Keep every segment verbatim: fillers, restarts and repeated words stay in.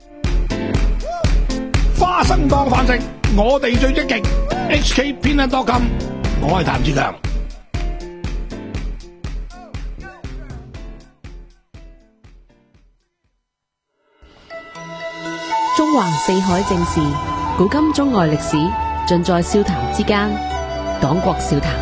花生當飯食，我哋最積極。H K 偏袒多金，我係譚志強。 中環四海正事，古今中外歷史，盡在笑談之間。黨國笑談。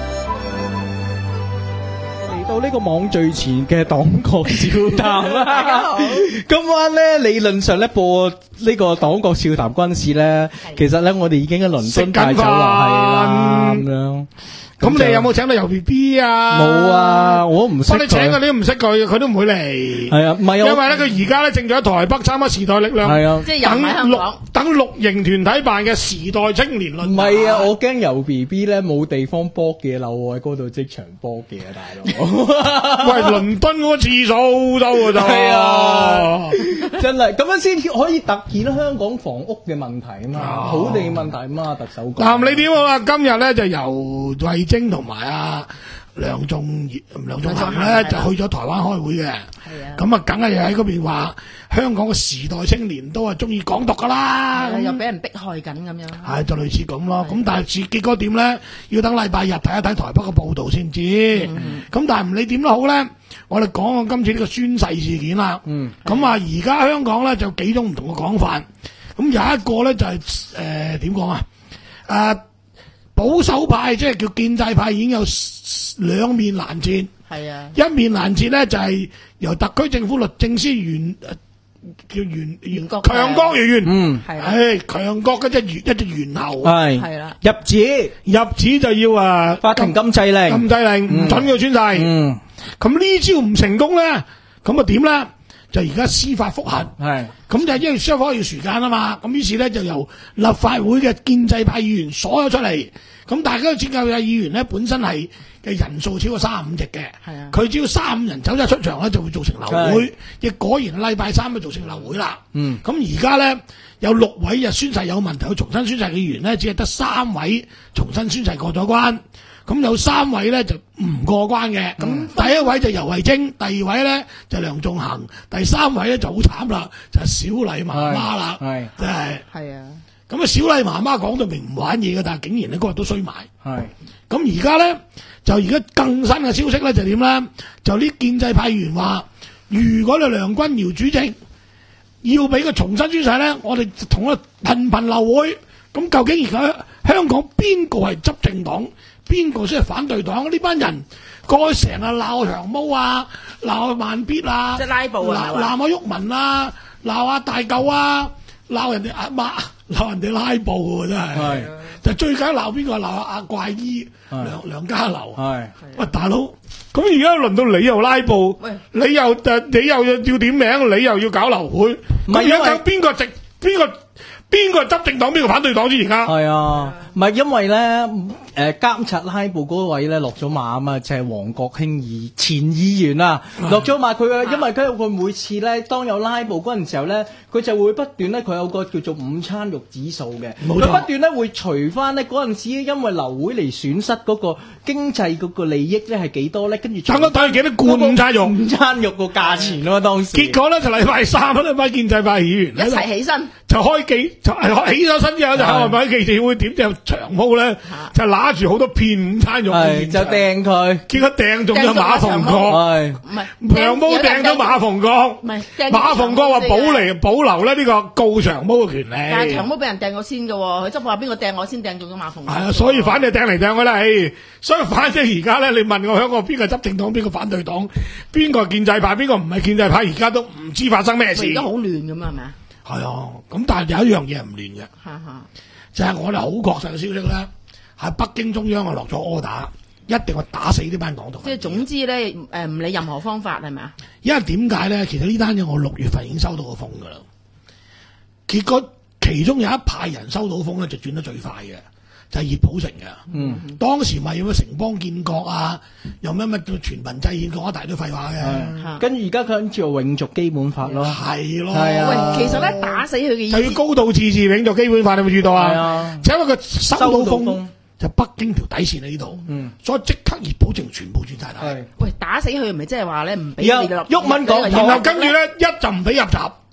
嚟到呢個網最前嘅黨國笑談啦。今晚咧理論上咧播呢個黨國笑談軍事咧，其實咧我哋已經喺倫敦帶走啦，係啦咁樣。 咁你有冇請到游 B B 啊？ 冇啊，我唔識佢。 你請佢，你都唔識佢，佢都唔會嚟。 係啊，唔係因為咧，佢而家咧正在台北參加時代力量， 係啊， 即係入喺香港等綠營團體辦嘅時代青年論壇。 唔係啊，我驚游 B B 咧冇地方波嘅，留我喺嗰度即場波嘅啊，大佬。 喂，倫敦嗰個廁所好多㗎咋？ 係啊，真係咁樣先可以突顯香港房屋嘅問題啊嘛，土地問題啊嘛，特首講。 嗱，你點啊？今日咧就由慧晶同埋啊梁仲業、梁仲恒咧就去咗台灣開會嘅。係啊。咁啊，梗係喺嗰邊話香港嘅時代青年都係中意港獨噶啦。 又俾人迫害緊咁樣。 係就類似咁咯。咁但係結果點咧？要等禮拜日睇一睇台北嘅報導先知。咁但係唔理點都好咧，我哋講講今次呢個宣誓事件啦。嗯。咁啊，而家香港咧就幾種唔同嘅講法。咁有一個咧就係誒點講啊？誒保守派即係叫建制派已經有兩面攔截。係啊。一面攔截咧就係由特區政府律政司袁叫袁袁強國元元。嗯。係。誒強國嗰隻元一隻猿猴。係。係啦。入紙入紙就要啊法庭禁制令，禁制令唔準佢宣誓。嗯。咁呢招唔成功咧，咁啊點咧？就而家司法覆核，係咁就因為雙方要時間啊嘛，咁於是咧就由立法會嘅建制派議員鎖咗出嚟，咁大家都知建制派議員咧本身係嘅人數超過三十五席嘅，係啊，佢只要三五人走咗出場咧就會造成流會，亦果然禮拜三就造成流會啦。嗯，咁而家咧有六位就宣誓有問題，去重新宣誓嘅議員咧，只係得三位重新宣誓過咗關。咁有三位咧就唔過關嘅，咁、嗯、第一位就游蕙禎，第二位咧就梁頌恆，第三位咧就好慘啦，就係、是、小麗媽媽啦，係真係係啊！咁啊，小麗媽媽講到明唔玩嘢嘅，但係竟然咧嗰日都衰埋。係咁而家咧就而家更新嘅消息咧就點咧？就啲建制派議員話，如果你梁君堯主席要俾佢重新宣誓咧，我哋同佢頻頻流會。咁究竟而家香港邊個係執政黨？邊個先係反對黨？呢班人過去成日鬧長毛啊，鬧慢必啊，即係拉布啊，鬧阿鬱文啊，鬧阿大舊啊，鬧人哋阿媽，鬧人哋拉布喎，真係。係就最緊鬧邊個？鬧阿怪醫梁梁家騮。係喂，大佬，咁而家輪到你又拉布，你又誒，你又要點名，你又要搞流會，咁而家究竟邊個直邊個？邊個執政黨，邊個反對黨先而家？係啊， 唔係因為咧，誒監察拉布嗰位咧落咗馬啊嘛，就係黃國興議前議員啊，落咗馬佢啊，因為佢佢每次咧當有拉布嗰陣時候咧，佢就會不斷咧，佢有個叫做午餐肉指數嘅，佢不斷咧會除翻咧嗰陣時因為流會嚟損失嗰個經濟嗰個利益咧係幾多咧，跟住等咗等幾多罐午餐肉，午餐肉個價錢咯當時。結果咧就禮拜三呢班建制派議員一齊起身就開記。就係起咗身之後就係咪記者會點就長毛咧就拿住好多片午餐肉就掟佢，結果掟中咗馬逢國，唔係長毛掟咗馬逢國，馬逢國話保嚟保留咧呢個告長毛嘅權利。但係長毛俾人掟咗先嘅喎，佢執話邊個掟我先掟中咗馬逢國。係啊，所以反正掟嚟掟去啦，誒，所以反正而家咧你問我香港邊個執政黨，邊個反對黨，邊個建制派，邊個唔係建制派，而家都唔知發生咩事。而家好亂咁啊，係咪啊？係啊，咁但係有一樣嘢唔亂嘅，就係、是、我哋好確實嘅消息咧，喺北京中央啊落咗 order，一定會打死呢班港獨。即係總之咧，誒、呃、唔理任何方法係咪啊？因為點解咧？其實呢單嘢我六月份已經收到個風噶啦，結果其中有一派人收到風咧就轉得最快嘅。就係熱普城嘅，嗯，當時咪有咩城邦建國啊，又咩咩全民制憲講一大堆廢話嘅，跟住而家佢諗住永續基本法咯，係咯，係啊，喂，其實咧打死佢嘅意思就要高度自治永續基本法，你有冇注意到啊？係啊，就因為佢收到風，就北京條底線喺呢度，嗯，所以即刻熱普城全部轉晒頭。喂，打死佢唔係即係話咧唔俾你落，毓民講，然後跟住咧一就唔俾入閘。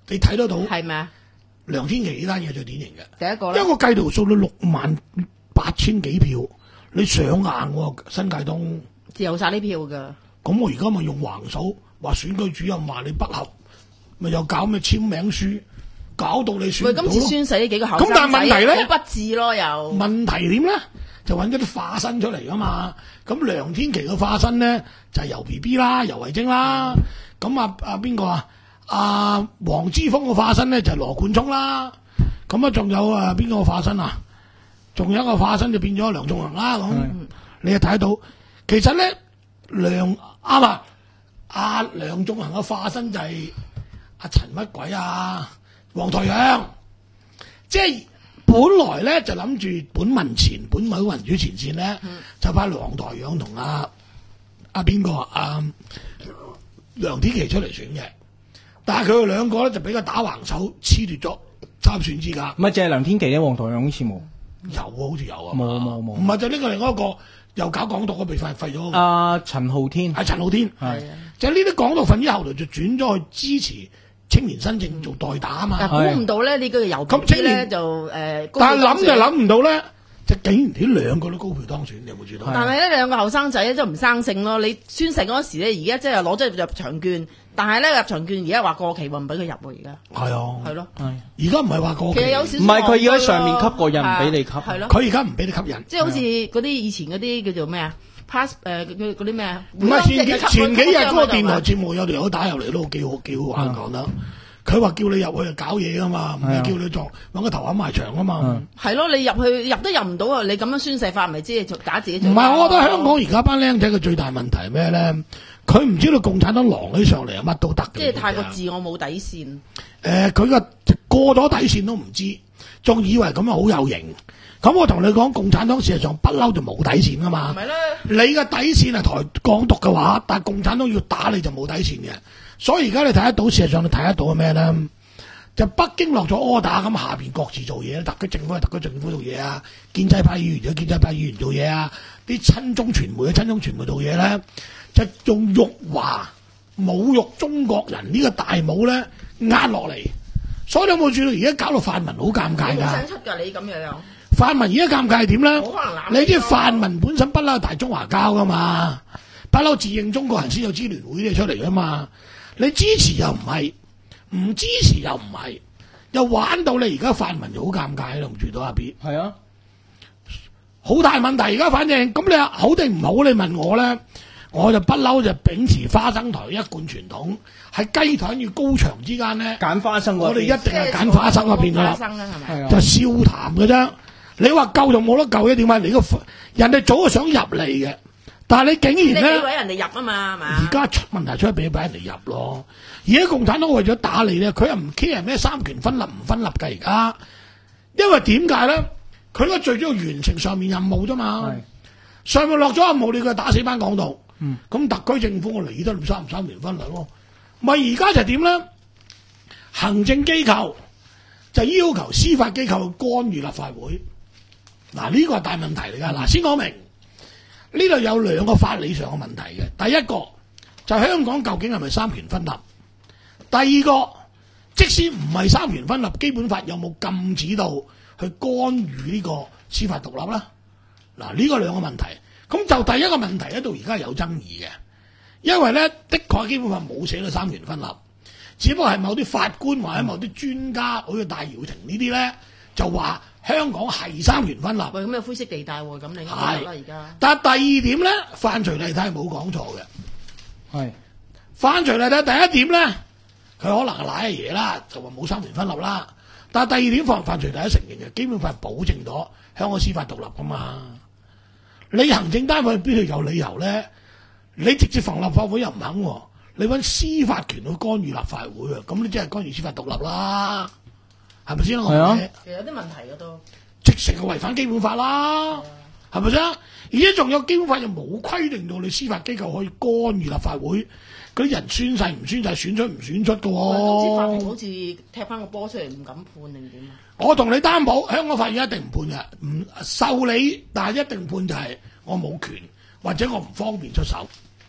你睇得到係咪啊？ 梁天琦呢單嘢最典型嘅。 第一個咧， 因為我計條數到六萬八千幾票，你上硬喎新界東， 有晒啲票㗎。 咁我而家咪用橫手話選舉主任話你不合，咪又搞咩簽名書，搞到你選喂， 唔到咯。 今次宣誓呢幾個後生咁但係問題咧仔好不智咯，又問題點咧？就揾咗啲化身出嚟噶嘛。咁梁天琦嘅化身咧就係、游 B B 啦，游蕙禎啦。咁啊啊邊個啊？阿黃之鋒嘅化身咧就係、羅冠聰啦。咁啊仲有啊邊個化身啊？仲有一個化身就變咗梁頌恆啦。咁你又睇到，其實咧梁啱啊，阿梁頌恆嘅化身就係阿陳乜鬼啊？黃台仰，即係。本來咧就諗住本民前本民民主前線咧，嗯、就派黃台仰同阿阿邊個阿梁天琦出嚟選嘅，但係佢哋兩個咧就俾佢打橫手褫奪咗參選資格。 唔係淨係梁天琦咧，黃台仰好似冇。 有啊，好似有啊。 冇冇冇。 唔係就呢個另外一個又搞港獨嘅被廢廢咗。 阿陳浩天。 係陳浩天。 係。 就呢啲港獨分子後來就轉咗去支持青年新政做代打啊嘛。 估唔到咧呢個遊票咧就誒。 但係諗就諗唔到咧。就竟然呢兩個都高票當選，你有冇知道？ 但係呢兩個後生仔咧都唔生性咯。你宣誓嗰時咧，而家即係攞咗入場券，但係咧入場券而家話過期喎，唔俾佢入喎而家。 係啊， 係咯， 而家唔係話過期， 其實有少少唔係佢要喺上面吸個印，唔俾你吸。 係咯， 佢而家唔俾你吸引， 即係好似嗰啲以前嗰啲叫做咩啊 pass 誒嗰啲咩啊？ 唔係前幾前幾日嗰個電台節目有條友打入嚟都幾好幾好玩講得。佢話叫你入去就搞嘢噶嘛，唔係叫你作揾個頭冚埋牆啊嘛。 係咯，你入去入都入唔到啊！你咁樣宣誓法，咪即係假自己做。 唔係，我覺得香港而家班僆仔嘅最大問題係咩咧？佢唔知道共產黨狼起上嚟係乜都得嘅。 即係太過自我冇底線。 誒、呃，佢個過咗底線都唔知，仲以為咁樣好有型。咁我同你講，共產黨事實上不嬲就冇底線噶嘛。 係咧， 你嘅底線係台港獨嘅話，但係共產黨要打你就冇底線嘅。所以而家你睇得到，事實上你睇得到係咩咧？就北京落咗 order 咁，下邊各自做嘢，特區政府係特區政府做嘢啊，建制派議員有建制派議員做嘢啊，啲親中傳媒嘅親中傳媒做嘢咧，就用辱華侮辱中國人呢個大帽咧壓落嚟。所以你有冇注意到而家搞到泛民好尷尬㗎？ 好想出㗎你咁樣。 泛民而家尷尬係點咧？ 冇可能攬你知泛民本身不嬲大中華膠㗎嘛，不嬲自認中國人先有支聯會啲出嚟㗎嘛。你支持又唔係，唔支持又唔係，又玩到你而家泛民就好尷尬，同住到阿 B。 係啊， 好大問題而家，反正咁你好定唔好？你問我咧，我就不嬲就秉持花生台一貫傳統，喺雞腿與高牆之間咧， 揀花生嗰邊。 我哋一定係揀花生嗰邊㗎啦， 花生啦係咪？ 就笑談嘅啫。你話救就冇得救嘅，點解？你個人哋早就想入嚟嘅。但係你竟然咧， 你俾人哋入啊嘛，係嘛？ 而家出問題出嚟俾俾人哋入咯。而家共產黨為咗打你咧，佢又唔 care 咩三權分立唔分立㗎而家。因為點解咧？佢咧最主要完成上面任務啫嘛。上面落咗任務，你佢打死班港獨。咁、嗯、特區政府我理得三唔三權分立咯。咪而家就點咧？行政機構就要求司法機構去干預立法會。嗱，呢個係大問題嚟㗎。嗱，先講明。呢度有兩個法理上嘅問題嘅，第一個就係香港究竟係咪三權分立？第二個，即使唔係三權分立，基本法有冇禁止到去干預呢個司法獨立咧？嗱，呢個兩個問題，咁就第一個問題咧，到而家有爭議嘅，因為咧的確基本法冇寫到三權分立，只不過係某啲法官或者某啲專家，好似戴耀廷呢啲咧，就話。香港係三權分立， 喂，咁有灰色地帶喎，咁你啱啦而家。 但係第二點咧，范徐麗泰冇講錯嘅。 係范徐麗泰第一點咧，佢可能係賴嘢啦，就話冇三權分立啦。但係第二點，范范徐麗泰承認嘅，基本法係保證咗香港司法獨立噶嘛。你行政單位邊度有理由咧？你直接放立法會又唔肯喎，你揾司法權去干預立法會啊？咁你即係干預司法獨立啦。係咪先？係啊， 其實有啲問題嘅都， 直成係違反基本法啦，係咪先？而且仲有基本法又冇規定到你司法機構可以干預立法會，嗰啲人宣誓唔宣誓，選出唔選出嘅喎。 總之法庭好似踢翻個波出嚟，唔敢判定點啊？ 我同你擔保，香港法院一定唔判嘅，唔受理，但係一定判就係我冇權或者我唔方便出手。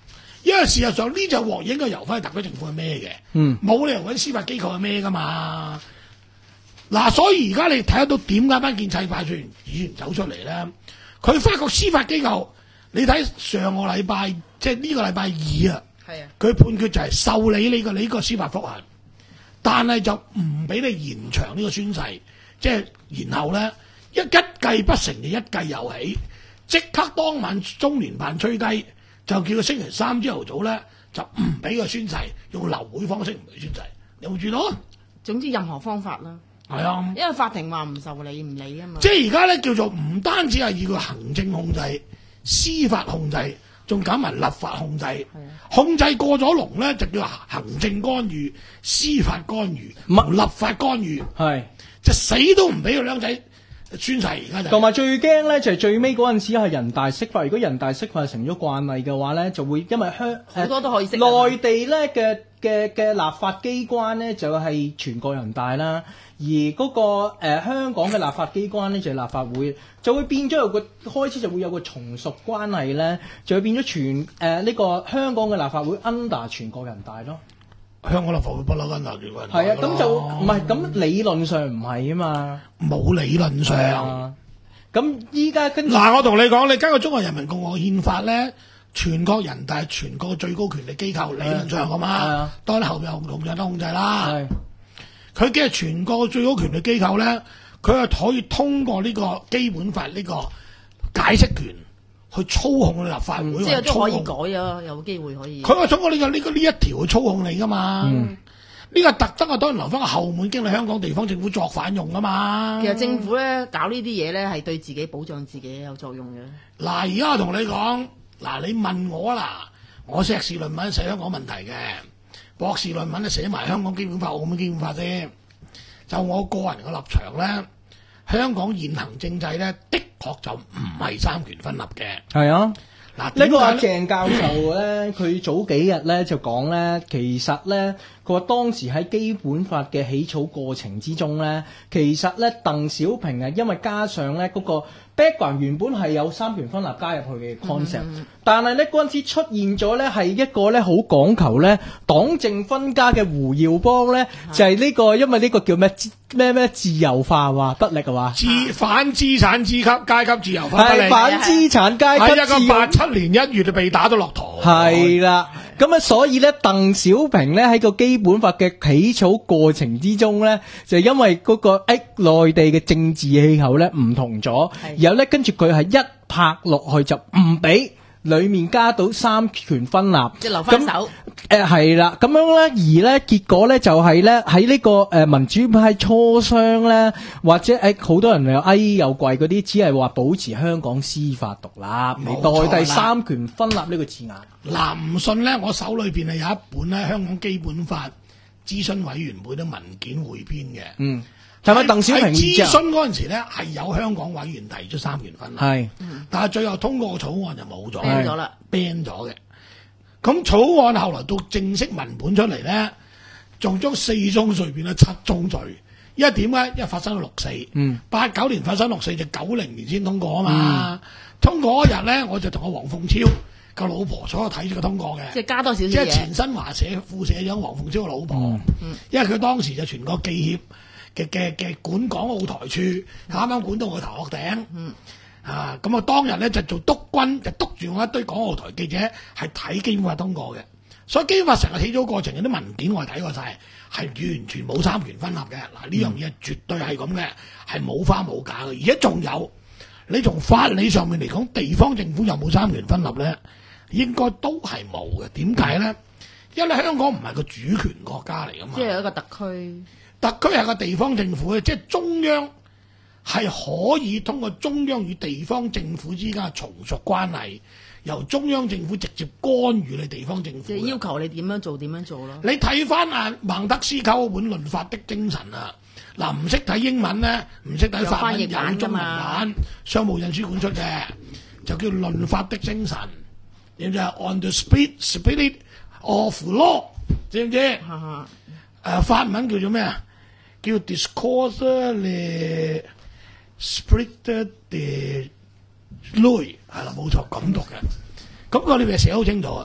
因為事實上呢隻鑊應該由翻特區政府係咩嘅， 嗯， 冇理由揾司法機構係咩噶嘛。嗱，所以而家你睇得到點解班建制派議員走出嚟咧？佢發覺司法機構，你睇上個禮拜，即係呢個禮拜二啊， 係啊， 佢判決就係受理呢個你呢個司法覆核，但係就唔俾你延長呢個宣誓，即係然後咧一一計不成就一計又起，即刻當晚中聯辦吹雞，就叫佢星期三朝頭早咧就唔俾佢宣誓，用流會方式唔俾宣誓，你有冇注意到啊？ 總之任何方法啦。 係啊， 因為法庭話唔受理唔理啊嘛。 即係而家咧叫做唔單止係以佢行政控制、司法控制，仲搞埋立法控制。控制過咗龍咧，就叫行政干預、司法干預、立法干預。 係， 就死都唔俾佢僆仔宣誓。而家就同埋最驚咧就係最尾嗰陣時係人大釋法，如果人大釋法成咗慣例嘅話咧，就會因為香好多都可以釋啊。 內地咧嘅嘅嘅立法機關咧就係全國人大啦。而嗰、那個、呃、香港嘅立法機關咧就係、是、立法會，就會變咗有個開始就會有個從屬關係咧，就會變咗全誒呢、呃這個香港嘅立法會 under 全國人大咯。 香港立法會不嬲 under 全國人大。 係啊，咁就唔係咁理論上唔係啊嘛， 冇理論上。 咁依家跟嗱，我同你講，你根據中國人民共和國憲法咧，全國人大係全國最高權力機構，理論上㗎嘛，當然後邊有同樣得控制啦。佢嘅全國最高權力機構咧，佢係可以通過呢個基本法呢個解釋權去操控立法會， 嗯、即係都可以改啊，有機會可以。 佢話通過呢、這個呢、這個呢一條去操控你噶嘛？呢、嗯、個特登啊，當然留翻個後門經歷香港地方政府作反用噶嘛。 其實政府咧搞呢啲嘢咧係對自己保障自己有作用嘅。 嗱，而家我同你講，嗱，你問我啦，我碩士論文寫香港問題嘅。博士論文咧寫埋香港基本法、澳門基本法啫。就我個人嘅立場咧，香港現行政制咧，的確就唔係三權分立嘅。 係啊， 嗱， 呢個阿鄭教授咧，佢早幾日咧就講咧，其實咧，佢話當時喺基本法嘅起草過程之中咧，其實咧鄧小平啊，因為加上咧嗰個 background 原本係有三權分立加入去嘅 concept，嗯、但係咧嗰陣時出現咗咧係一個咧好講求咧黨政分家嘅胡耀邦咧，嗯、就係呢、呢個因為呢個叫咩咩咩自由化話不力啊嘛， 自反資產階級階級自由化不力， 係反資產階級喺一個八七年一月就被打到落台， 係啦。咁啊，所以咧，鄧小平咧喺個基本法嘅起草過程之中咧，就因為嗰、那個誒內地嘅政治氣候咧唔同咗，然後咧跟住佢係一拍落去就唔俾裏面加到三權分立， 即係留翻手。 誒係啦，咁樣咧，而咧結果咧就係咧喺呢個誒民主派磋商咧，或者誒好多人又哎又貴嗰啲，只係話保持香港司法獨立，嚟代替三權分立呢個字眼。 嗱，唔信咧，我手裏邊係有一本咧香港基本法諮詢委員會嘅文件匯編嘅。嗯， 係咪鄧小平諮詢嗰陣時咧係有香港委員提出三權分立，係，但係最後通過個草案就冇咗 ，ban 咗啦 ，ban 咗嘅。咁草案後來到正式文本出嚟咧，仲將四宗罪變咗七宗罪。因為點咧？因為發生咗六四，嗯，八九年發生六四就九零年先通過啊嘛。嗯、通過嗰日咧，我就同阿黃鳳超個老婆坐喺度睇住佢通過嘅， 即係加多少少嘢。 即係前新華社副社長黃鳳超個老婆，嗯、因為佢當時就全國記協嘅嘅嘅管港澳台處，啱啱、嗯、管到我頭殼頂。嗯啊，咁啊當日咧就做督軍，就督住我一堆港澳台記者係睇基本法通過嘅，所以基本法成個起草過程有啲文件我係睇過晒，係完全冇三權分立嘅。嗱，呢樣嘢絕對係咁嘅，係冇花冇假嘅，而且仲有你從法理上面嚟講，地方政府有冇三權分立咧？應該都係冇嘅。點解咧？因為香港唔係個主權國家嚟噶嘛， 即係一個特區， 特區係個地方政府嘅，即係中央。係可以通過中央與地方政府之間嘅從屬關係，由中央政府直接干預你地方政府， 即係要求你點樣做點樣做咯。 你睇翻啊孟德斯鳩本《論法的精神》啊，嗱唔識睇英文咧，唔識睇法文，有中文版，商務印書館出嘅，就叫《論法的精神》，知唔知啊 ？On the spirit spirit of law， 知唔知？誒、呃、法文叫做咩啊？叫 Discourse 咧。Spirit de loi 係啦，冇錯咁讀嘅。咁個裏邊寫好清楚啊，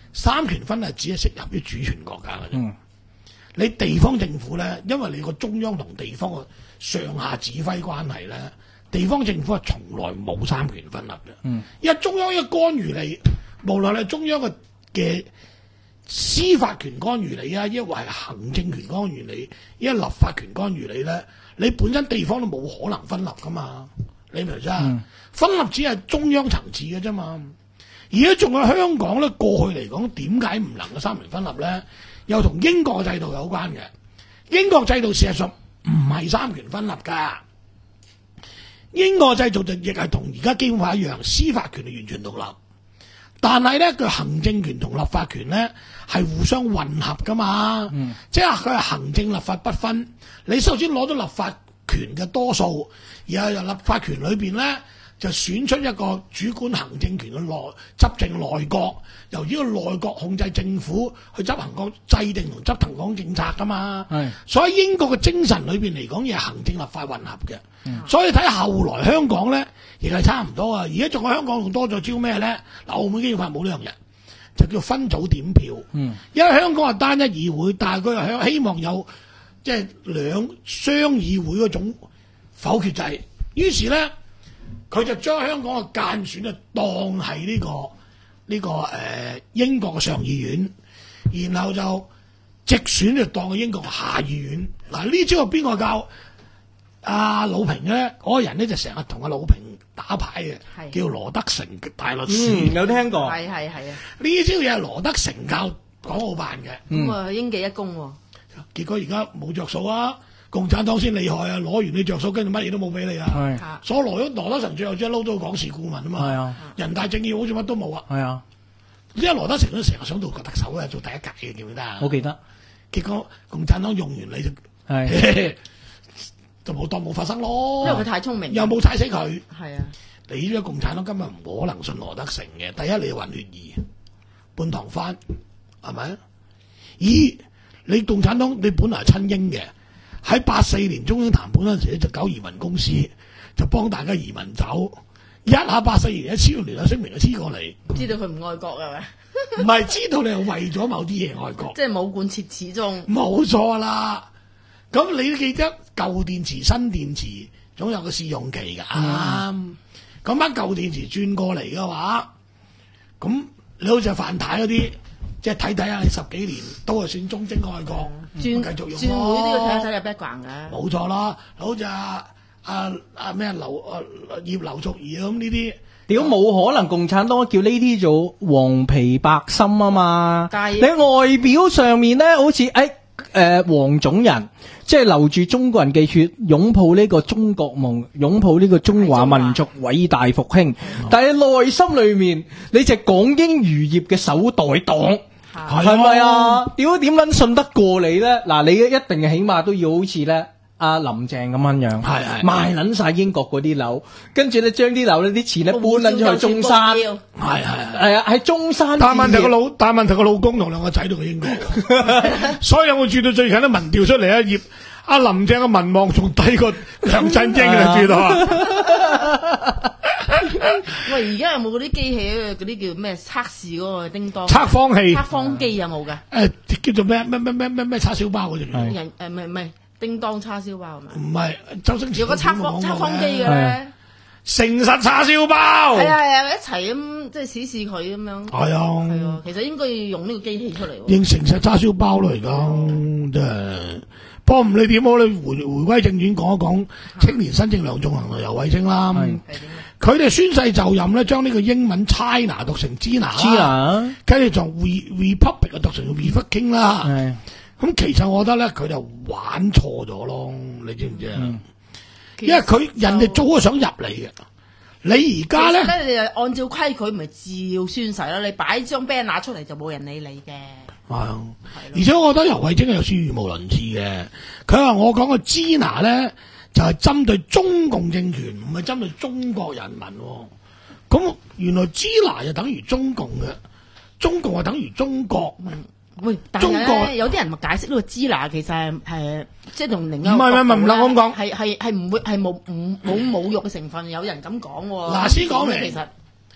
三權分立只係適合於主權國家嘅啫。 嗯你地方政府咧，因為你個中央同地方嘅上下指揮關係咧，地方政府係從來冇三權分立嘅。 嗯， 因為中央一干預你，無論係中央嘅嘅司法權干預你啊，抑或係行政權干預你，抑或立法權干預你咧，你本身地方都冇可能分立噶嘛。你明唔明啊？ 嗯、 分立只係中央層次嘅啫嘛。而家仲有香港咧，過去嚟講點解唔能夠三權分立咧？又同英國制度有關嘅。英國制度事實上唔係三權分立㗎。英國制度就亦係同而家基本法一樣，司法權係完全獨立。但係咧，佢行政權同立法權咧係互相混合㗎嘛。嗯、即係佢係行政立法不分。你首先攞到立法權嘅多數，然後由立法權裏邊咧就選出一個主管行政權嘅內執政內閣，由呢個內閣控制政府去執行個制定同執行講政策噶嘛。 係，所以英國嘅精神裏邊嚟講，亦係行政立法混合嘅。嗯、所以睇後來香港咧，亦係差唔多啊。而家仲有香港仲多咗招咩咧？嗱，澳門基本法冇呢樣嘢，就叫分組點票。嗯，因為香港係單一議會，但係佢又希望有即係兩雙議會嗰種否決制，於是咧。佢就將香港嘅間選就當係呢、這個呢、這個誒、呃、英國嘅上議院，然後就直選就當係英國嘅下議院。嗱，呢招係邊個教阿魯平咧？嗰、那個人咧就成日同阿魯平打牌嘅，是叫羅德成大律師。 嗯、有聽過？ 係係係啊！ 呢招嘢係羅德成教港澳辦嘅。 咁啊、嗯，英記一功喎、哦。 結果而家冇着數啊！共產黨先厲害啊！攞完你着數，跟住乜嘢都冇俾你啊！ 係， 所以羅咗羅德成最後只係撈到個港事顧問啊嘛。係啊，人大政協好似乜都冇啊。 係啊， 因為羅德成都成日想做個特首嘅，做第一屆嘅，記唔記得啊？ 我記得。 結果共產黨用完你就係， 就冇當冇發生咯。 因為佢太聰明， 又冇踩死佢。係啊， 你呢個共產黨根本唔可能信羅德成嘅。第一，你混血兒，半唐番，係咪？二，你共產黨你本來係親英嘅。喺八四年中英談判嗰陣時咧，就搞移民公司，就幫大家移民走。一下八四年一簽聯合聲明就黐過嚟， 知道佢唔愛國係咪？ 唔係知道你係為咗某啲嘢愛國， 即係冇貫徹始終。冇錯啦。咁你都記得舊電池、新電池總有個試用期㗎。咁班舊電池轉過嚟嘅話，咁你好似范太嗰啲。即係睇睇下，你十幾年都係算忠貞愛國，轉繼續用咯。轉會都要睇睇你 background 嘅。冇錯啦，好似阿阿阿咩劉啊葉劉淑儀咁呢啲， 屌冇可能共產黨叫呢啲做黃皮白心啊嘛！你外表上面咧，好似誒誒黃種人，即係流住中國人嘅血，擁抱呢個中國夢，擁抱呢個中華民族偉大復興。但係內心裏面，你就港英餘孽嘅手袋黨。係咪啊？屌點撚信得過你咧？嗱，你一定係起碼都要好似咧阿林鄭咁樣樣，係係賣撚晒英國嗰啲樓，跟住咧將啲樓呢啲錢咧搬撚咗去中山，係係係啊，喺中山。 但問題個老，但問題個老公同兩個仔都去英國，所以有冇住到最近啲民調出嚟啊？葉阿林鄭嘅民望仲低過梁振英啊？住到啊！ 喂，而家有冇嗰啲機器嗰啲叫咩測試嗰個叮當測謊器、 測謊機有冇㗎？ 誒叫做咩咩咩咩咩咩叉燒包嗰隻人誒唔係唔係叮當叉燒包係咪？ 唔係周星馳有個測謊測謊機嘅咧， 誠實叉燒包係啊係啊，一齊咁即係試試佢咁樣。係啊係啊，其實應該要用呢個機器出嚟。用誠實叉燒包咯，而家真係。不過唔理點好，你回回歸正傳講一講青年新政梁頌恆同游蕙禎啦。佢哋宣誓就任咧，將呢個英文 China 讀成 Gina，跟住從 Republic 讀成 Republic 啦。咁其實我覺得咧，佢就玩錯咗咯，你知唔知啊？嗯、因為佢人哋早就想入嚟嘅，你而家咧， 咧你就按照規矩咪照宣誓啦。你擺張 banner 出嚟就冇人理你嘅。 係啊，而且我覺得游蕙禎係有啲語無倫次嘅。佢話我講個 Gina 咧，就係、是、針對中共政權，唔係針對中國人民、哦。咁原來 Gina 就等於中共嘅，中共係等於中國。 嗯、喂，但係咧有啲人咪解釋呢個 Gina 其實係係即係同另一個唔係唔係唔能咁講， 係係係唔會係冇冇冇侮辱嘅成分。有人咁講喎。 嗱，先講明， 其實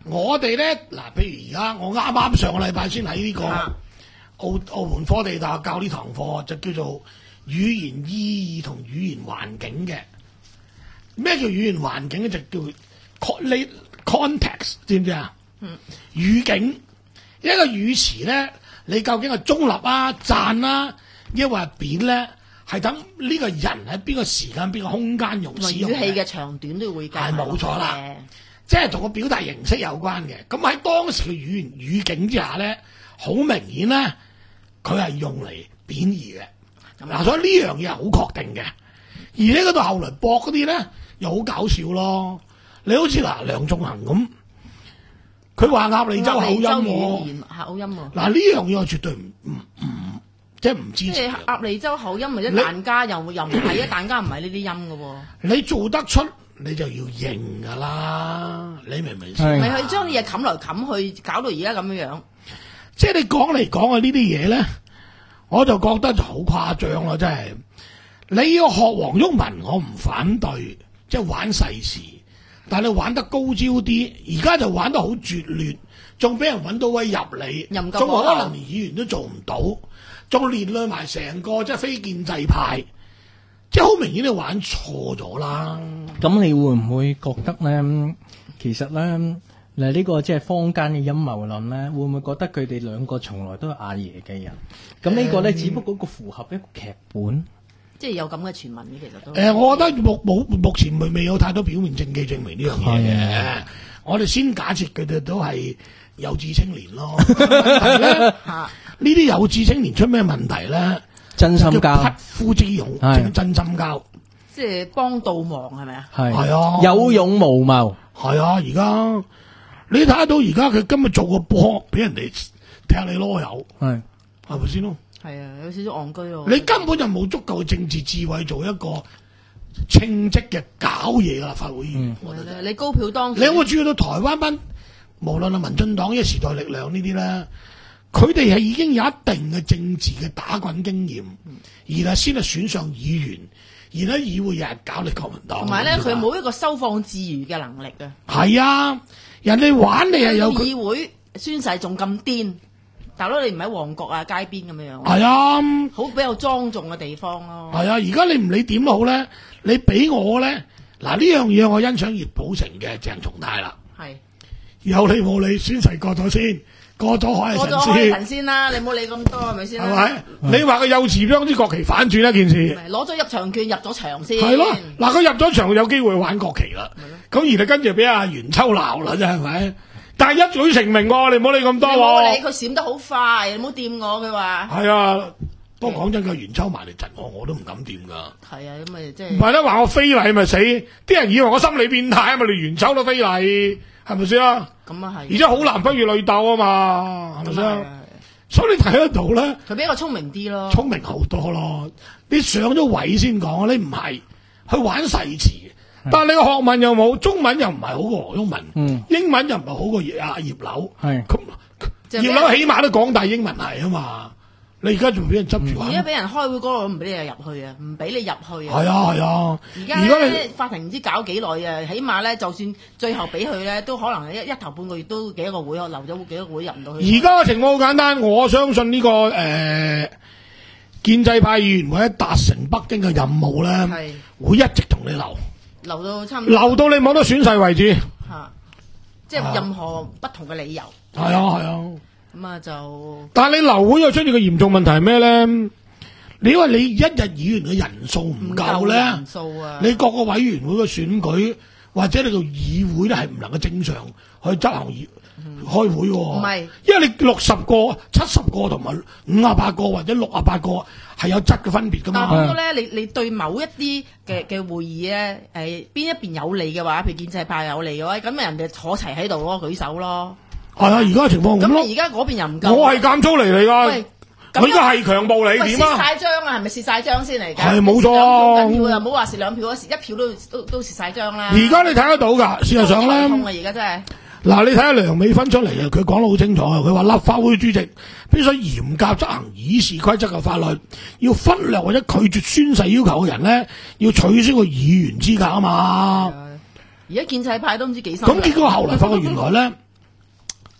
我哋咧嗱，譬如而家我啱啱上個禮拜先喺呢個啊澳澳門科技大學教呢堂課，就叫做語言意義同語言環境嘅。咩叫語言環境咧？就叫 con- context， 知唔知啊？ 嗯， 語境一個語詞咧，你究竟係中立啊、讚啊，抑或係貶咧？係等呢個人喺邊個時間、邊個空間用同埋使用語氣嘅嘅長短都會計係冇錯啦嘅。 即係同個表達形式有關嘅。咁喺當時嘅語言語境之下咧，好明顯咧，佢係用嚟貶義嘅。嗱，所以呢樣嘢係好確定嘅。而呢嗰度後來駁嗰啲咧，又好搞笑咯。你好似嗱梁仲恒咁，佢話鴨脷洲口音語喎。 言口音喎。 嗱呢樣嘢我絕對唔唔唔，即係唔支即係持嘅。 鴨脷洲口音，或者疍家又又唔係啊，疍家唔係呢啲音嘅喎。 你做得出，你就要認㗎啦。你明唔明先？ 係咪佢將啲嘢冚來冚去，搞到而家咁樣樣。 即係你講嚟講去呢啲嘢咧，我就覺得就好誇張咯，真係。你要學黃毓民，我唔反對，即係玩世事，但係你玩得高招啲，而家就玩得好拙劣，仲俾人揾到位入嚟， 又唔夠仲可火候能連議員都做唔到，仲連累埋成個即係非建制派，即係好明顯你玩錯咗啦。 咁你會唔會覺得咧？其實咧，嗱呢個即係坊間嘅陰謀論咧，會唔會覺得佢哋兩個從來都係阿爺嘅人？咁呢個咧，只不過一個符合一個劇本。 即係有咁嘅傳聞嘅，其實都。 誒、呃，我覺得目目目前未未有太多表面證據證明呢樣嘢嘅。我哋先假設佢哋都係有志青年咯。問題咧， 嚇呢啲有志青年出咩問題咧？ 真心交叫匹夫之勇， 係真真心交。 即係幫倒忙係咪啊？ 係係啊有勇無謀。 係啊，而家你睇得到而家佢今日做個波，俾人哋踢你囉柚， 係係咪先咯？ 係啊，有少少戇居喎。 你根本就冇足夠嘅政治智慧做一個稱職嘅搞嘢嘅立法會議員。我覺得係啦你高票當選， 你有冇注意到台灣班無論係民進黨、一時代力量呢啲咧，佢哋係已經有一定嘅政治嘅打滾經驗，而係先係選上議員，而咧議會日日搞你國民黨。 同埋咧，佢冇一個收放自如嘅能力啊！ 係啊，人哋玩你係有佢。 議會宣誓仲咁癲，大佬你唔喺旺角啊街邊咁樣樣， 係啊。 好比較莊重嘅地方咯。 係啊，而家你唔理點都好咧，你俾我咧，嗱呢樣嘢我欣賞葉寶成嘅鄭松泰啦， 係有理冇理宣誓過咗先，過咗海過係神仙， 咗開神先啦，你唔好理咁多係咪先係啦？ 咪？你話佢幼稚將啲國旗反轉一件事， 咪攞咗入場券入咗場先。 係咯，嗱佢入咗場有機會玩國旗啦，咁而家跟住俾阿袁秋鬧啦，真係咪？但係一舉成名喎，你唔好理咁多你唔好理喎。 佢閃得好快，你唔好掂我。佢話係啊，不過講真，個袁秋埋嚟窒我，我都唔敢掂㗎。 係啊，咁咪即唔係係咧，話我非禮咪死，啲人以為我心理變態啊嘛，你袁秋都非禮，係咪先啊？ 咁啊係。 而且好男不如女鬥啊嘛，係咪先？ 咁啊係啊所以你睇得到咧， 佢比較聰明啲咯。 聰明好多咯。你上咗位先講，你唔係去玩誓詞，但係你個學問又冇，中文又唔係好過黃毓民， 嗯英文又唔係好過葉阿葉劉， 係咁就俾葉劉起碼都港大英文系啊嘛。你而家仲俾人執住玩？ 而家俾人開會嗰度唔俾你入去啊，唔俾你入去啊。 係啊係啊， 而家而家你咧法庭唔知搞幾耐啊，起碼咧就算最後俾佢咧，都可能一一頭半個月都幾多個會，留咗幾多個會入唔到去。 而家嘅情況好簡單，我相信呢、個誒、呃建制派議員會喺達成北京嘅任務咧， 係會一直同你留， 留到差唔多留到你冇得選誓為止。 嚇，即係任何不同嘅理由。 係啊係啊， 咁啊就但係你流會又出現個嚴重問題係咩咧？你因為你一日議員嘅人數唔夠咧人，數啊， 你各個委員會嘅選舉或者你個議會咧係唔能夠正常去執行議開會喎。 唔係因為你六十個、七十個同埋五十八個或者六十八個係有質嘅分別噶但係嘛。 好多咧，你你對某一啲嘅嘅會議咧，誒邊一邊有利嘅話，譬如建制派有利嘅話，咁咪人哋坐齊喺度咯，舉手咯。 係啊，而家嘅情況咁咯。 咁你而家嗰邊又唔夠， 我係監操嚟嚟㗎喂， 佢而家係強暴你喂蝕點啊？ 晒張啊，係咪蝕晒張先嚟㗎？ 係冇錯兩啊票緊要啊，唔好話蝕兩票啊，蝕一票都都都蝕晒張啦。 而家你睇得到㗎，事實上痛啊！ 咧， 而家真係嗱，你睇下梁美芬出嚟啊，佢講得好清楚啊，佢話立法會主席必須嚴格執行議事規則嘅法律，要忽略或者拒絕宣誓要求嘅人咧，要取消個議員資格啊嘛。 而家建制派都唔知幾心。 咁結果後來發覺原來咧，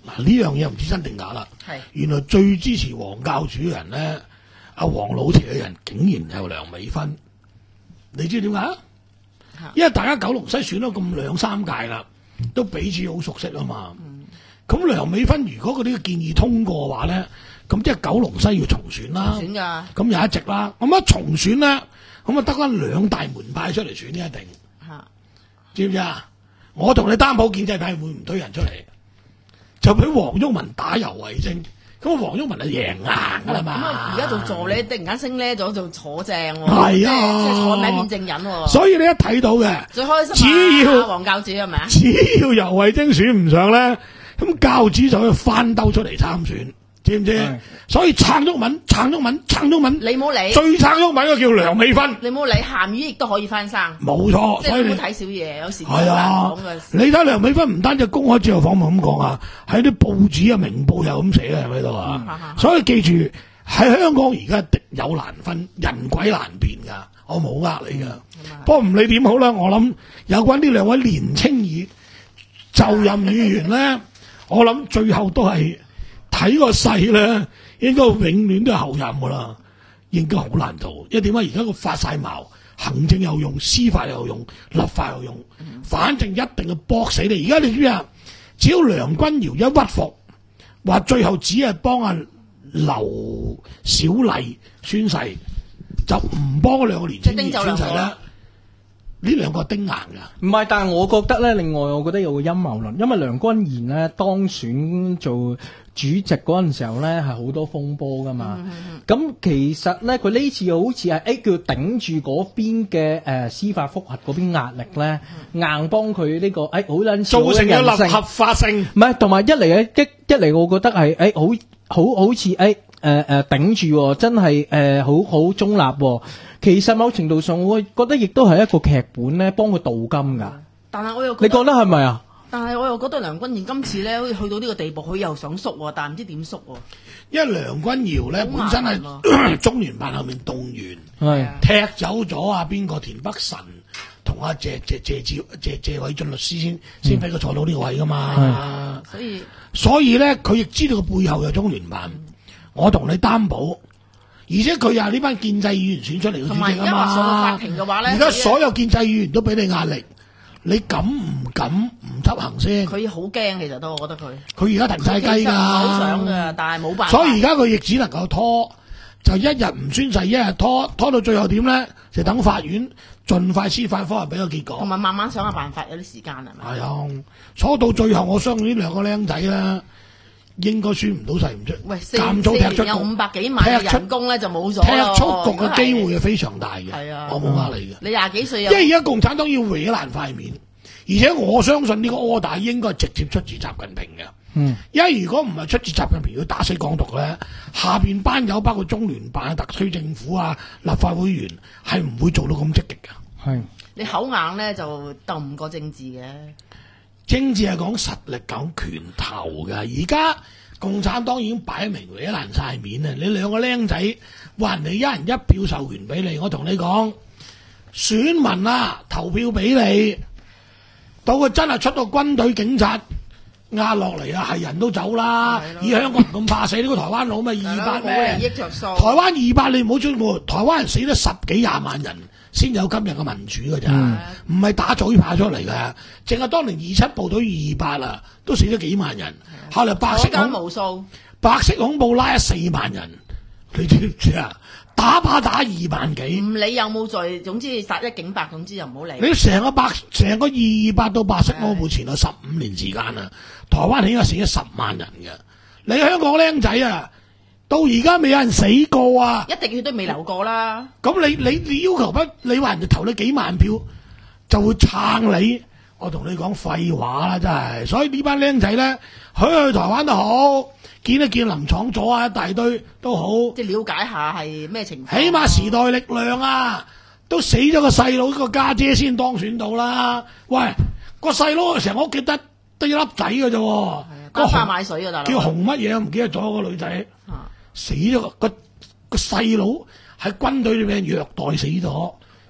嗱呢樣嘢唔知真定假啦。 係原來最支持黃教主嘅人咧，阿黃老邪嘅人竟然有梁美芬，你知點解啊？因為大家九龍西選咗咁兩三屆啦，都彼此好熟悉啊嘛。咁、嗯、梁美芬如果嗰啲建議通過嘅話咧，咁即係九龍西要重選啦。 選㗎。 咁有一席啦。咁一重選咧，咁啊得翻兩大門派出嚟選呢一定。 嚇， 知唔知啊？我同你擔保建制派會唔推人出嚟，就俾黃毓民打游蕙禎。咁黃毓民係贏硬㗎啦嘛。 咁啊，而家做助理突然間升呢咗做坐正喎。 係啊， 即係坐名變證人喎。 所以你一睇到嘅， 最開心只要啊，黃教主係咪啊？ 只要游蕙禎選唔上咧，咁教主就可以翻兜出嚟參選，知唔知？所以撐毓民，撐毓民，撐毓民。 你冇理。 最撐毓民嘅叫梁美芬。 你冇理鹹魚亦都可以翻生。 冇錯， 即係所以你唔好睇小嘢，有時係啊講嘅。 你睇梁美芬唔單止公開接受訪問咁講啊，喺啲報紙啊、明報又咁寫嘅喺度啊。所以記住喺香港而家敵友難分，人鬼難辨㗎，我冇呃你㗎。不過唔理點好啦，我諗有關呢兩位年青議就任議員咧，我諗最後都係睇個勢咧，應該永遠都係後任㗎啦，應該好難做。因為點解而家個發晒矛，行政又用，司法又用，立法又用，反正一定要搏死你。而家你知唔知啊？只要梁君堯一屈服，話最後只係幫阿劉小麗宣誓，就唔幫嗰兩個年青人宣誓啦。呢兩個丁硬㗎。 唔係，但係我覺得咧，另外我覺得有個陰謀論，因為梁君彥咧當選做主席嗰陣時候咧係好多風波噶嘛。咁、嗯、其實咧佢呢次好似係誒叫頂住嗰邊嘅誒、呃、司法覆核嗰邊壓力咧，嗯、硬幫佢呢個誒好撚造成咗立合法性。 唔係，同埋一嚟咧一一嚟，我覺得係誒好好好似誒誒誒頂住、哦，真係誒、呃、好好中立、哦。其實某程度上，我覺得亦都係一個劇本咧，幫佢鍍金㗎。 但係我又你覺得係咪啊？ 但係我又覺得梁君彥今次咧，好似去到呢個地步，佢又想縮喎，但係唔知點縮喎。 因為梁君堯咧本身係中聯辦後面動員， 係踢走咗啊邊個田北辰同阿謝謝謝謝謝謝偉俊律師先先俾佢坐到呢個位㗎嘛。 所以所以咧，佢亦知道個背後有中聯辦，嗯、我同你擔保。而且佢又係呢班建制議員選出嚟嘅主席啊嘛，而家所有建制議員都俾你壓力，你敢唔敢唔執行先？ 佢好驚，其實都我覺得佢。 佢而家停晒雞㗎， 好想㗎，但係冇辦法。 所以而家佢亦只能夠拖，就一日唔宣誓，一日拖，拖到最後點咧？就等法院盡快司法科人俾個結果， 同埋慢慢想下辦法，有啲時間係咪？ 係啊，拖到最後，我相信呢兩個僆仔啦。應該輸唔到勢唔出， 喂，四減租踢出有五百幾萬嘅人工咧就冇咗咯， 踢出局嘅機會係非常大嘅。 係啊， 我冇呃你嘅。 你廿幾歲， 因為而家共產黨要搲爛塊面，而且我相信呢個柯打應該係直接出自習近平嘅。嗯，因為如果唔係出自習近平要打死港獨咧，下邊班友包括中聯辦、特區政府啊、立法會員係唔會做到咁積極嘅。係你口硬咧就鬥唔過政治嘅。 政治係講實力、講拳頭㗎。而家共產黨已經擺明搲爛晒面啦！你兩個僆仔話人哋一人一票授權俾你，我同你講，選民啊投票俾你，到佢真係出到軍隊警察壓落嚟啊，係人都走啦！以香港人咁怕死，呢、呢個台灣佬咪二百咩？台灣二百你唔好追喎，台灣人死咗十幾廿萬人。先有今日嘅民主㗎咋，唔係、嗯、打嘴炮出嚟㗎。淨係當年二七部隊二八啊，都死咗幾萬人。後來白色恐無數，白色恐怖拉咗四萬人，你知唔知啊？打靶打二萬幾， 唔理有冇罪，總之殺一儆百，總之就唔好理。 你成個白成個二八到白色恐怖前有十五年時間啊，台灣起碼死咗十萬人嘅。你香港僆仔啊！到而家未有人死過啊！ 一滴血都未流過啦。 咁你你你要求不？你話人哋投你幾萬票就會撐你？我同你講廢話啦，真係。所以呢班僆仔咧，去去台灣都好，見一見林廠佐啊，一大堆都好。 即係了解下係咩情況。 起碼時代力量啊，都死咗個細佬，個家姐先當選到啦。喂，個細佬成屋企得得一粒仔嘅啫。係啊， 家花買水啊，大佬。 叫紅乜嘢？唔記得咗個女仔。死咗個個個細佬喺軍隊裏面虐待死咗，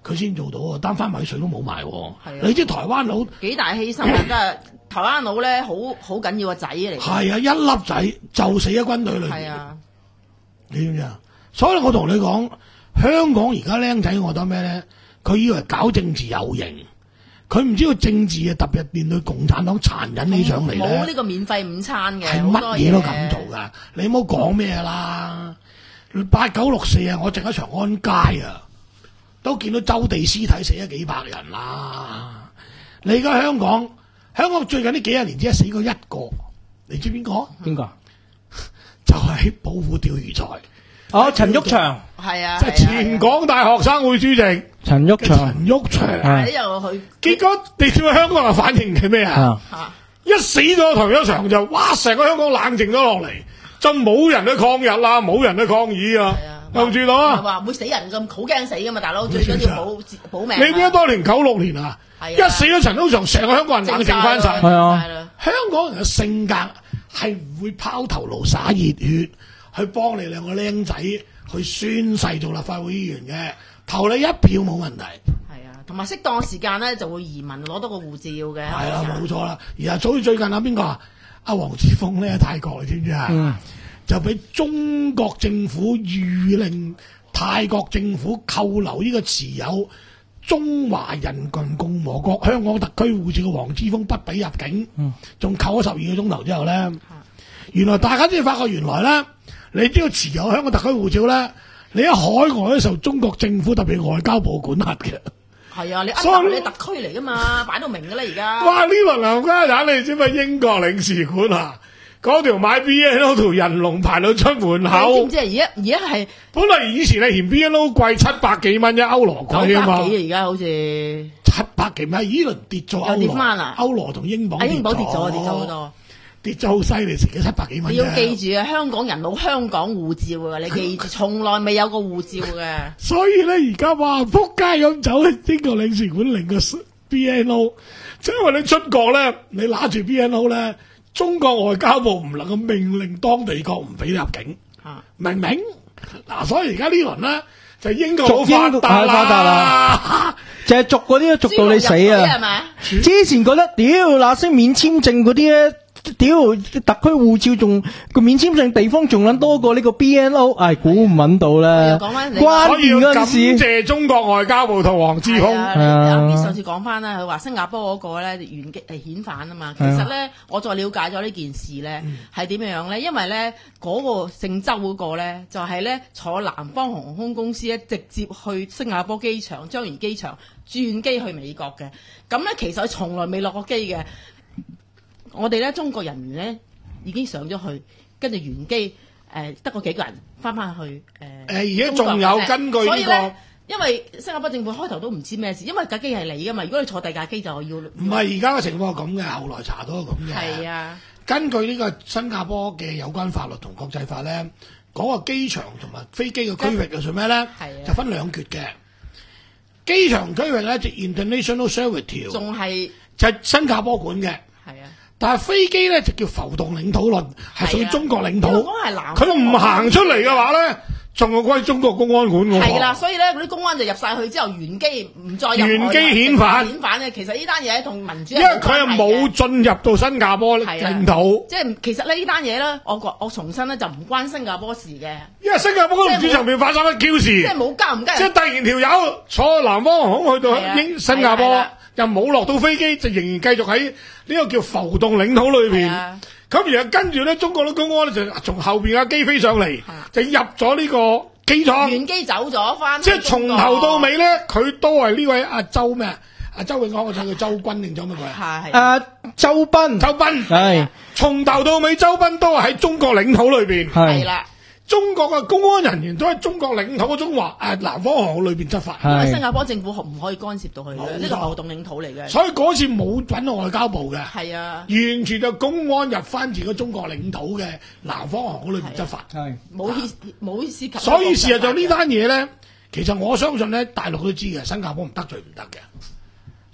佢先做到喎，單番米水都冇埋喎。 係啊你知台灣佬幾大犧牲啊！真係台灣佬咧，好好緊要個仔嚟。 係啊，一粒仔就死喺軍隊裏邊。 係啊， 你知唔知啊？所以我同你講，香港而家僆仔，我覺得咩咧？佢以為搞政治有型，佢唔知道政治啊，特別係面對共產黨殘忍起上嚟咧。 冇呢個免費午餐嘅， 係好多乜嘢都咁做㗎，你唔好講咩啦。八九六四啊，我剩一長安街啊，都見到周地屍體死咗幾百人啦。你而家香港，香港最近呢幾廿年只係死過一個，你知邊個？ 邊個？ 就係保護釣魚台。 哦，陳毓祥， 係啊， 即係前港大學生會主席陳毓祥， 陳毓祥。 係又去， 結果你知唔知香港人反應係咩啊？ 嚇一死咗陳毓祥就，哇！成個香港冷靜咗落嚟，就冇人去抗日啦，冇人去抗議啊，留住到啊！ 話會死人咁，好驚死噶嘛，大佬最緊要保保命啊。 你記得當年九六年啊， 係啊一死咗陳毓祥，成個香港人冷靜翻晒。 係啊係啦香港人嘅性格係唔會拋頭顱灑熱血去幫你兩個僆仔去宣誓做立法會議員嘅，投你一票冇問題。 係啊，同埋適當時間咧就會移民攞到個護照嘅。 係啦，冇錯啦。而家早最近啊，邊個啊？阿黃之鋒咧喺泰國，你知唔知啊？ 嗯就俾中國政府諭令泰國政府扣留呢個持有中華人民共和國香港特區護照嘅黃之鋒不俾入境，仲、嗯、扣咗十二個鐘頭之後咧，原來大家先發覺原來咧，你只要持有香港特區護照咧，你喺海外咧受中國政府特別外交部管轄嘅。 係啊，你所以呃你特區嚟噶嘛，擺到明噶啦而家。 哇！呢輪冚家產，你知唔知英國領事館啊？嗰條買 B N O 條人龍排到出門你知口唔，知啊？而家而家係本嚟以前係嫌 B N O 貴七百幾蚊一歐羅九貴啊嘛百，幾啊，而家好似七百幾蚊，依輪跌咗歐又跌羅， 返啦歐羅同英鎊啊英鎊跌咗， 咗跌咗好多。 跌咗好犀利，成咗七百幾蚊啫。 你要記住啊，香港人冇香港護照㗎，你記住，從來未有個護照嘅。 所以咧，而家哇，撲街咁走咧，英國領事館領個 B N O，即係因為你出國咧，你拿住 B N O 咧，中國外交部唔能夠命令當地國唔俾入境， 啊明唔明？嗱，所以而家呢輪咧就英國好逐英發達係發達啦啦，就係逐嗰啲都逐到你死係啊！ 咪？ 之前覺得屌那些免簽證嗰啲咧。屌，特區護照仲個免簽證地方仲撚多過呢個 B N O，唉，估唔揾到咧。 講返你關所以要感鍵嗰陣時， 謝中國外交部同黃之鋒。 係啊， 係啊你上次講翻啦，佢話新加坡嗰個咧原機係遣返啊嘛。其實咧，我再了解咗呢件事咧係點樣樣咧？因為咧嗰個姓周嗰個咧就係咧坐南方航空公司咧直接去新加坡機場樟宜機場轉機去美國嘅。咁咧其實佢從來未落過機嘅。我哋咧中國人員咧已經上咗去，跟住原機誒得嗰幾個人翻翻去誒。 誒而家仲有根據呢個所以咧，因為新加坡政府開頭都唔知咩事，因為架機係你噶嘛。如果你坐第架機就要唔係而家嘅情況係咁嘅，後來查到係咁嘅。 係啊， 根據呢個新加坡嘅有關法律同國際法咧，講個機場同埋飛機嘅區域就做咩咧？ 係啊就分兩橛嘅。機場區域咧就 International Service 條， 仲係就係新加坡管嘅。 係啊。 但係飛機咧就叫浮動領土論，係屬於中國領土。 香港係南方佢唔行出嚟嘅話咧，仲係歸中國公安管嘅喎。 係啦，所以咧嗰啲公安就入晒去之後，原機唔再入原機遣返遣返咧。其實呢單嘢同民主因為佢係冇進入到新加坡領土。 即係其實呢單嘢咧，我覺我重申咧就唔關新加坡事嘅。 因為新加坡嗰個主場面發生乜 Q 事？ 即係冇交唔交。 即係突然條友坐南方航空去到英新加坡係啊。 又冇落到飛機，就仍然繼續喺呢個叫浮動領土裏邊。咁然後跟住咧，中國啲公安咧就從後邊架機飛上嚟，就入咗呢個機艙。 原機走咗翻。 即係從頭到尾咧，佢都係呢位阿周咩啊？阿周永康個仔叫周軍定周乜鬼啊？ 係誒周斌， 周斌係從頭到尾，周斌都係喺中國領土裏邊。 係啦。 中國嘅公安人員都喺中國領土嘅中華誒南方航空裏邊執法， 因為新加坡政府唔可以干涉到佢嘅，呢個浮動領土嚟嘅。 所以嗰次冇揾外交部嘅， 係啊， 完全就公安入翻自己中國領土嘅南方航空裏邊執法， 係冇涉冇涉及。 所以事實就呢單嘢咧，其實我相信咧，大陸都知嘅，新加坡唔得罪唔得嘅。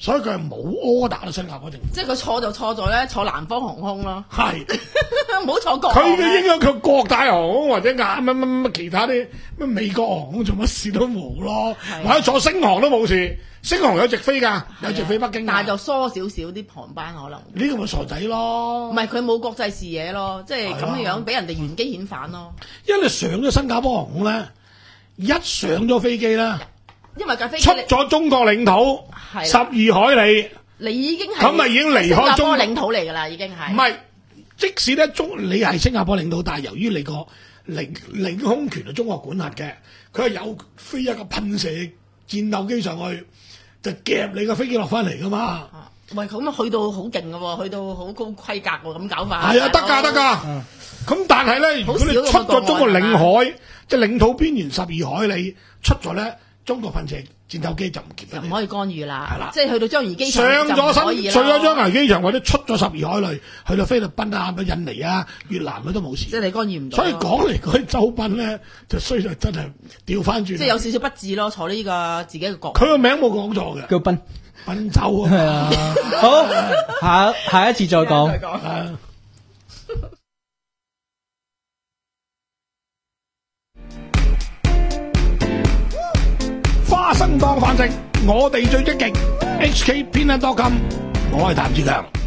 所以佢係冇 order 到新加坡政府。 即係佢錯就錯在咧坐南方航空咯， 係唔好坐國佢航嘅應該佢國泰航空或者亞乜乜乜其他啲乜美國航空做乜事都冇咯， 係或者坐星航都冇事，星航有直飛㗎，有直飛北京㗎。 但係就疏少少啲航班可能。 呢個咪傻仔咯。 唔係佢冇國際視野咯，即係咁嘅樣俾人哋原機遣返咯。 因為你上咗新加坡航空咧，一上咗飛機咧， 因為架飛機出咗中國領土係十二海里， 你已經係咁咪已經離開新加中國坡領土嚟㗎啦，已經係。 唔係，即使咧中你係新加坡領土，但係由於你個領領空權係中國管轄嘅，佢係有飛一個噴射戰鬥機上去，就夾你個飛機落翻嚟㗎嘛。 啊喂，咁啊去到好勁嘅喎，去到好高規格喎，咁搞法。 係啊，得㗎得㗎。咁但係咧，如果你出咗中國領海，即係領土邊緣十二海里出咗咧，中國噴射戰鬥機就唔夾得你。 就唔可以干預啦。 係啦即係去到章魚機上場咗就唔可以啦。 新上咗章魚機場或者出咗十二海里，去到菲律賓啊、印尼啊、越南嗰都冇事。 即係你干預唔到。 所以講嚟講去，周斌咧就衰在真係調翻轉。 即係有少少不智咯，坐呢個自己嘅國。 佢個名冇講錯嘅， 叫賓賓州係啊。 啊，好下下一次再講。 啊花生當飯食，我哋最積極。H K 偏 dot com，我係譚志強。